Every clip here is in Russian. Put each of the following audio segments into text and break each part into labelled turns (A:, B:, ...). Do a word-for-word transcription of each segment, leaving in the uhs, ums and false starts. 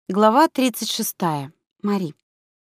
A: Глава тридцать шестая. Мари.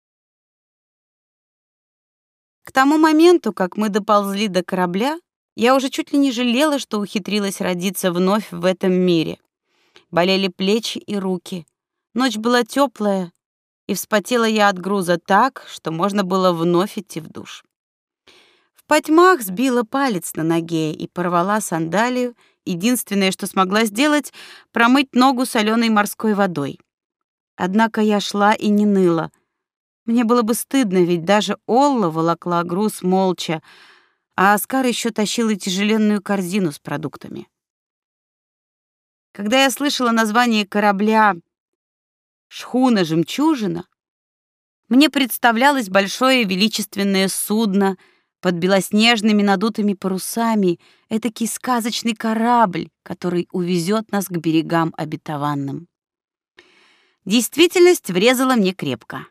A: К тому моменту, как мы доползли до корабля, я уже чуть ли не жалела, что ухитрилась родиться вновь в этом мире. Болели плечи и руки. Ночь была теплая, и вспотела я от груза так, что можно было вновь идти в душ. В потьмах сбила палец на ноге и порвала сандалию. Единственное, что смогла сделать, промыть ногу соленой морской водой. Однако я шла и не ныла. Мне было бы стыдно, ведь даже Олла волокла груз молча, а Оскар еще тащил и тяжеленную корзину с продуктами. Когда я слышала название корабля «Шхуна Жемчужина», мне представлялось большое величественное судно под белоснежными надутыми парусами, этакий сказочный корабль, который увезет нас к берегам обетованным. Действительность врезала мне крепко.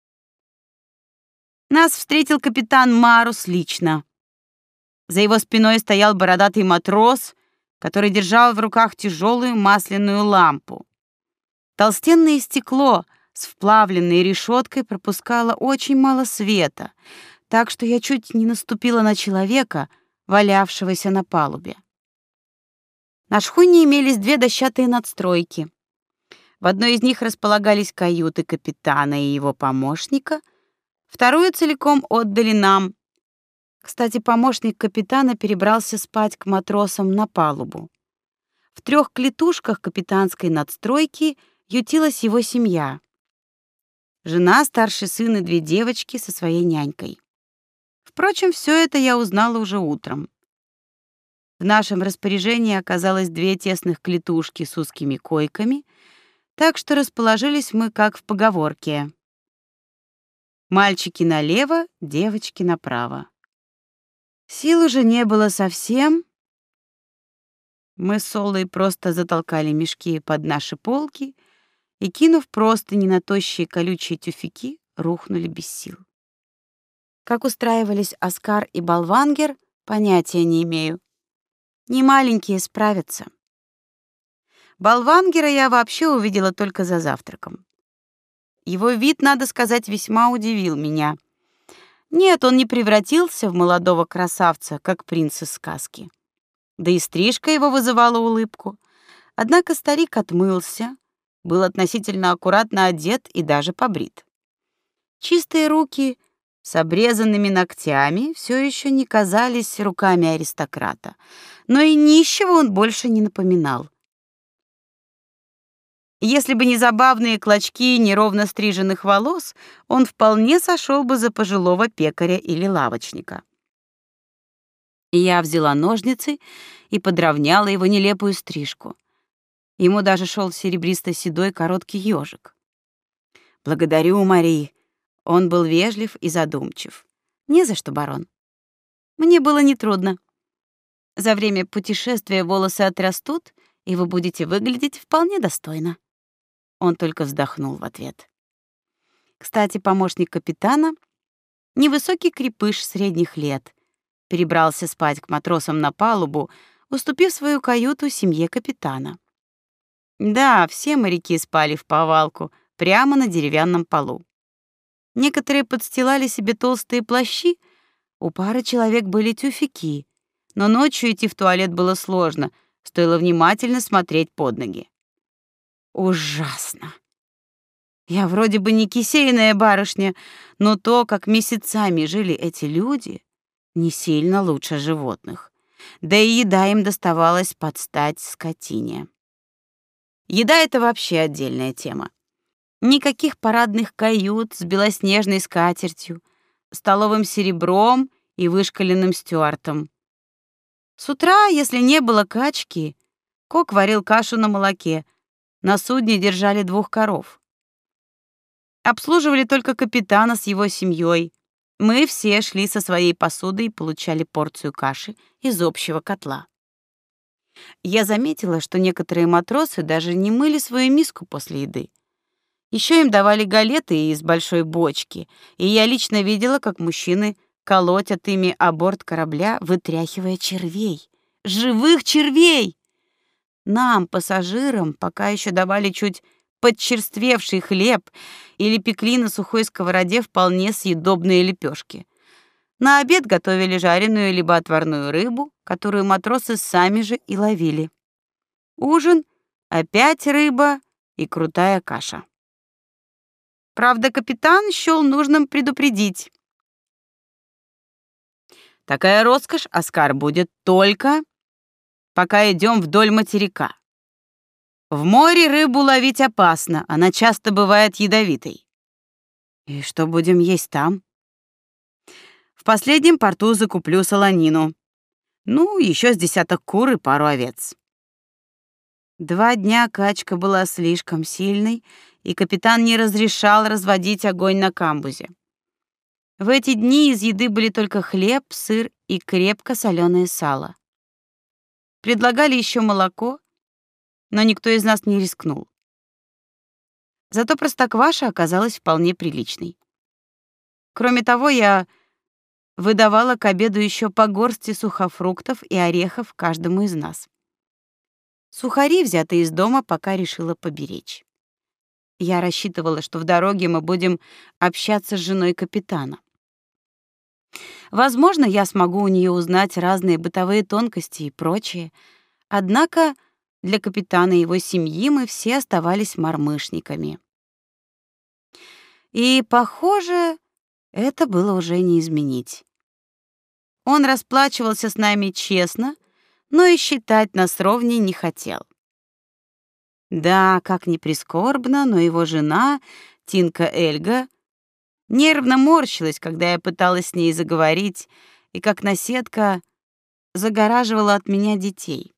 A: Нас встретил капитан Марус лично. За его спиной стоял бородатый матрос, который держал в руках тяжелую масляную лампу. Толстенное стекло с вплавленной решеткой пропускало очень мало света, так что я чуть не наступила на человека, валявшегося на палубе. На шхуне имелись две дощатые надстройки. В одной из них располагались каюты капитана и его помощника, вторую целиком отдали нам. Кстати, помощник капитана перебрался спать к матросам на палубу. В трех клетушках капитанской надстройки ютилась его семья: жена, старший сын и две девочки со своей нянькой. Впрочем, все это я узнала уже утром. В нашем распоряжении оказалось две тесных клетушки с узкими койками, так что расположились мы как в поговорке: мальчики налево, девочки направо. Сил уже не было совсем. Мы с Оллой просто затолкали мешки под наши полки и, кинув простыни на тощие колючие тюфяки, рухнули без сил. Как устраивались Оскар и Болвангер, понятия не имею. Не маленькие справятся. Болвангера я вообще увидела только за завтраком. Его вид, надо сказать, весьма удивил меня. Нет, он не превратился в молодого красавца, как принц из сказки. Да и стрижка его вызывала улыбку. Однако старик отмылся, был относительно аккуратно одет и даже побрит. Чистые руки с обрезанными ногтями все еще не казались руками аристократа, но и нищего он больше не напоминал. Если бы не забавные клочки неровно стриженных волос, он вполне сошел бы за пожилого пекаря или лавочника. Я взяла ножницы и подровняла его нелепую стрижку. Ему даже шел серебристо-седой короткий ежик. «Благодарю, Мари». Он был вежлив и задумчив. «Не за что, барон. Мне было нетрудно. За время путешествия волосы отрастут, и вы будете выглядеть вполне достойно». Он только вздохнул в ответ. Кстати, помощник капитана, невысокий крепыш средних лет, перебрался спать к матросам на палубу, уступив свою каюту семье капитана. Да, все моряки спали вповалку, прямо на деревянном полу. Некоторые подстилали себе толстые плащи, у пары человек были тюфяки, но ночью идти в туалет было сложно, стоило внимательно смотреть под ноги. Ужасно. Я вроде бы не кисейная барышня, но то, как месяцами жили эти люди, не сильно лучше животных. Да и еда им доставалась под стать скотине. Еда — это вообще отдельная тема. Никаких парадных кают с белоснежной скатертью, столовым серебром и вышкаленным стюартом. С утра, если не было качки, кок варил кашу на молоке. На судне держали двух коров. Обслуживали только капитана с его семьей. Мы все шли со своей посудой и получали порцию каши из общего котла. Я заметила, что некоторые матросы даже не мыли свою миску после еды. Еще им давали галеты из большой бочки, и я лично видела, как мужчины колотят ими о борт корабля, вытряхивая червей. Живых червей! Нам, пассажирам, пока еще давали чуть подчерствевший хлеб или пекли на сухой сковороде вполне съедобные лепешки. На обед готовили жареную либо отварную рыбу, которую матросы сами же и ловили. Ужин — опять рыба и крутая каша. Правда, капитан счёл нужным предупредить. Такая роскошь, Оскар, будет только пока идем вдоль материка. В море рыбу ловить опасно, она часто бывает ядовитой. И что будем есть там? В последнем порту закуплю солонину. Ну, еще с десяток кур и пару овец. Два дня качка была слишком сильной, и капитан не разрешал разводить огонь на камбузе. В эти дни из еды были только хлеб, сыр и крепко соленое сало. Предлагали еще молоко, но никто из нас не рискнул. Зато простокваша оказалась вполне приличной. Кроме того, я выдавала к обеду еще по горсти сухофруктов и орехов каждому из нас. Сухари, взятые из дома, пока решила поберечь. Я рассчитывала, что в дороге мы будем общаться с женой капитана. Возможно, я смогу у нее узнать разные бытовые тонкости и прочее. Однако для капитана и его семьи мы все оставались мормышниками. И, похоже, это было уже не изменить. Он расплачивался с нами честно, но и считать нас ровней не хотел. Да, как ни прискорбно, но его жена, Тинка Эльга, нервно морщилась, когда я пыталась с ней заговорить, и как наседка загораживала от меня детей.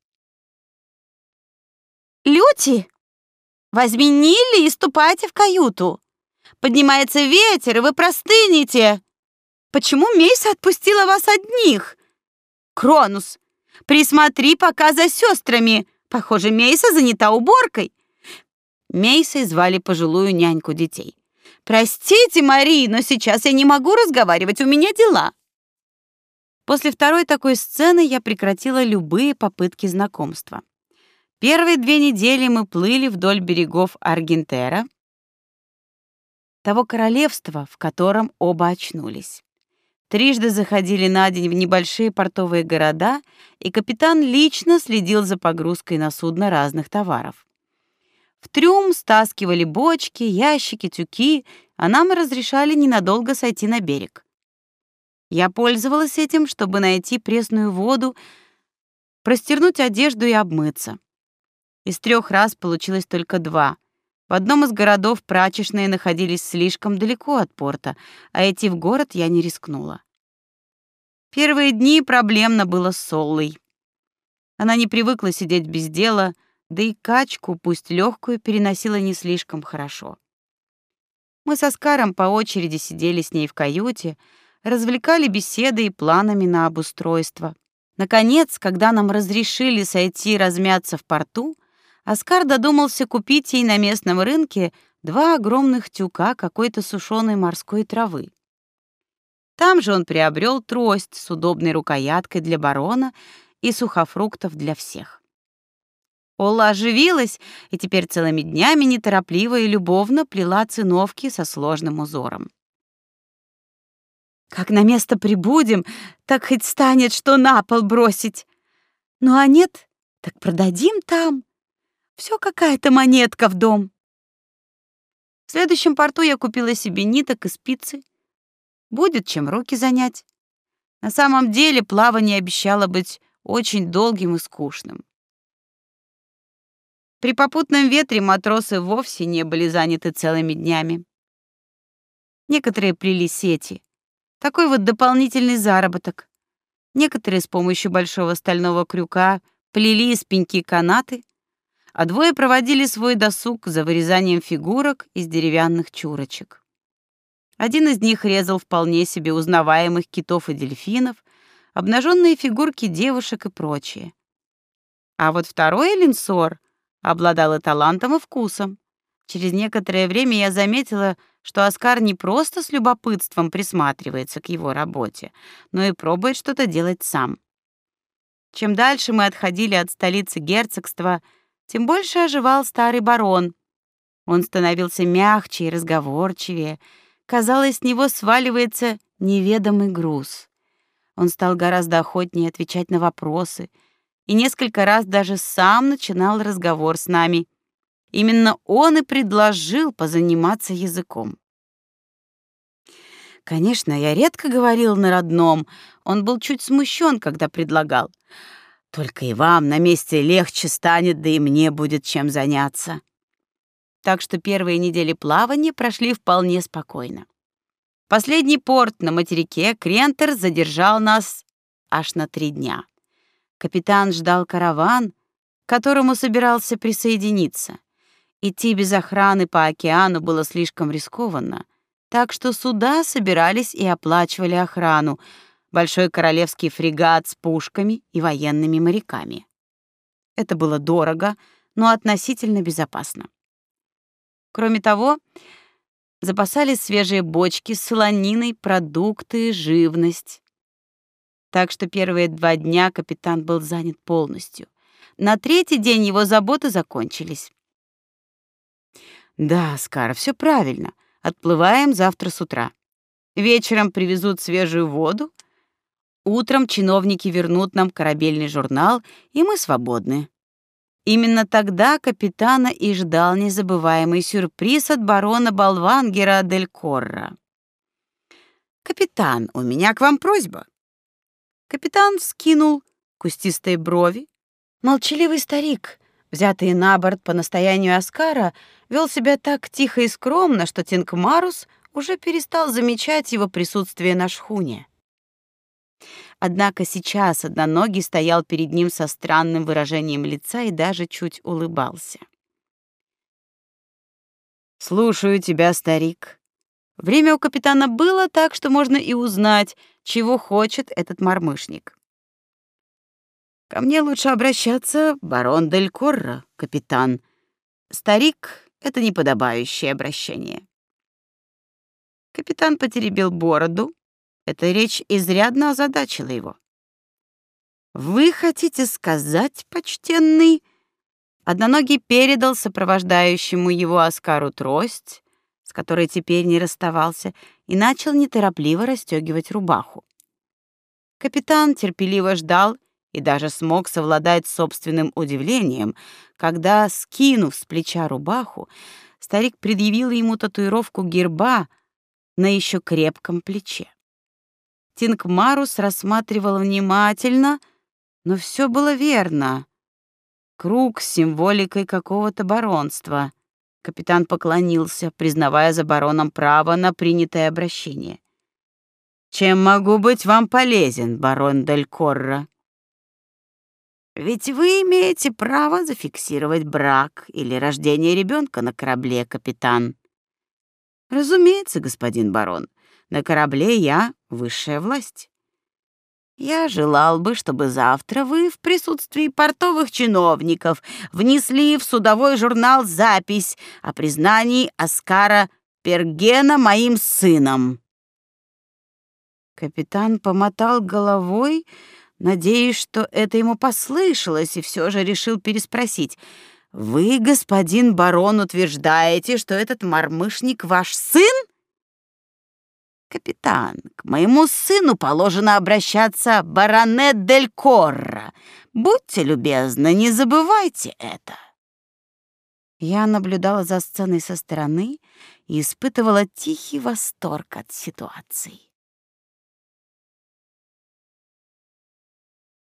A: «Люти, возьми Нилли и ступайте в каюту. Поднимается ветер, и вы простынете. Почему Мейса отпустила вас одних? Кронус, присмотри пока за сестрами. Похоже, Мейса занята уборкой». Мейсой звали пожилую няньку детей. «Простите, Мари, но сейчас я не могу разговаривать, у меня дела». После второй такой сцены я прекратила любые попытки знакомства. Первые две недели мы плыли вдоль берегов Аргентера, того королевства, в котором оба очнулись. Трижды заходили на день в небольшие портовые города, и капитан лично следил за погрузкой на судно разных товаров. В трюм стаскивали бочки, ящики, тюки, а нам разрешали ненадолго сойти на берег. Я пользовалась этим, чтобы найти пресную воду, простернуть одежду и обмыться. Из трех раз получилось только два. В одном из городов прачечные находились слишком далеко от порта, а идти в город я не рискнула. Первые дни проблемно было с Соллой. Она не привыкла сидеть без дела, да и качку, пусть легкую, переносила не слишком хорошо. Мы со Оскаром по очереди сидели с ней в каюте, развлекали беседой и планами на обустройство. Наконец, когда нам разрешили сойти размяться в порту, Оскар додумался купить ей на местном рынке два огромных тюка какой-то сушеной морской травы. Там же он приобрел трость с удобной рукояткой для барона и сухофруктов для всех. Олла оживилась и теперь целыми днями неторопливо и любовно плела циновки со сложным узором. «Как на место прибудем, так хоть станет, что на пол бросить. Ну а нет, так продадим там. Все какая-то монетка в дом». В следующем порту я купила себе ниток и спицы. Будет чем руки занять. На самом деле плавание обещало быть очень долгим и скучным. При попутном ветре матросы вовсе не были заняты целыми днями. Некоторые плели сети. Такой вот дополнительный заработок. Некоторые с помощью большого стального крюка плели из пеньки канаты, а двое проводили свой досуг за вырезанием фигурок из деревянных чурочек. Один из них резал вполне себе узнаваемых китов и дельфинов, обнаженные фигурки девушек и прочее. А вот второй линсор обладал и талантом, и вкусом. Через некоторое время я заметила, что Оскар не просто с любопытством присматривается к его работе, но и пробует что-то делать сам. Чем дальше мы отходили от столицы герцогства, тем больше оживал старый барон. Он становился мягче и разговорчивее. Казалось, с него сваливается неведомый груз. Он стал гораздо охотнее отвечать на вопросы и несколько раз даже сам начинал разговор с нами. Именно он и предложил позаниматься языком. Конечно, я редко говорил на родном. Он был чуть смущен, когда предлагал. Только и вам на месте легче станет, да и мне будет чем заняться. Так что первые недели плавания прошли вполне спокойно. Последний порт на материке, Крентер, задержал нас аж на три дня. Капитан ждал караван, к которому собирался присоединиться. Идти без охраны по океану было слишком рискованно, так что суда собирались и оплачивали охрану, большой королевский фрегат с пушками и военными моряками. Это было дорого, но относительно безопасно. Кроме того, запасались свежие бочки с солониной, продукты, живность. Так что первые два дня капитан был занят полностью. На третий день его заботы закончились. Да, Скара, все правильно. Отплываем завтра с утра. Вечером привезут свежую воду. Утром чиновники вернут нам корабельный журнал, и мы свободны. Именно тогда капитана и ждал незабываемый сюрприз от барона Болвангера дель Корра. «Капитан, у меня к вам просьба». Капитан вскинул кустистые брови. Молчаливый старик, взятый на борт по настоянию Оскара, вел себя так тихо и скромно, что Тинкмарус уже перестал замечать его присутствие на шхуне. Однако сейчас одноногий стоял перед ним со странным выражением лица и даже чуть улыбался. «Слушаю тебя, старик». Время у капитана было, так что можно и узнать, чего хочет этот мормышник. «Ко мне лучше обращаться, барон дель Корра, капитан. Старик — это неподобающее обращение». Капитан потеребил бороду. Эта речь изрядно озадачила его. «Вы хотите сказать, почтенный...» Одноногий передал сопровождающему его Оскару трость, с которой теперь не расставался, и начал неторопливо расстегивать рубаху. Капитан терпеливо ждал и даже смог совладать с собственным удивлением, когда, скинув с плеча рубаху, старик предъявил ему татуировку герба на еще крепком плече. Тинкмарус рассматривал внимательно, но все было верно. Круг с символикой какого-то баронства. Капитан поклонился, признавая за бароном право на принятое обращение. «Чем могу быть вам полезен, барон дель Корра?» «Ведь вы имеете право зафиксировать брак или рождение ребенка на корабле, капитан». «Разумеется, господин барон. На корабле я высшая власть. Я желал бы, чтобы завтра вы в присутствии портовых чиновников внесли в судовой журнал запись о признании Оскара Пергена моим сыном». Капитан помотал головой, надеясь, что это ему послышалось, и все же решил переспросить. «Вы, господин барон, утверждаете, что этот мормышник ваш сын?» «Капитан, к моему сыну положено обращаться баронет дель Корра. Будьте любезны, не забывайте это». Я наблюдала за сценой со стороны и испытывала тихий восторг от ситуации.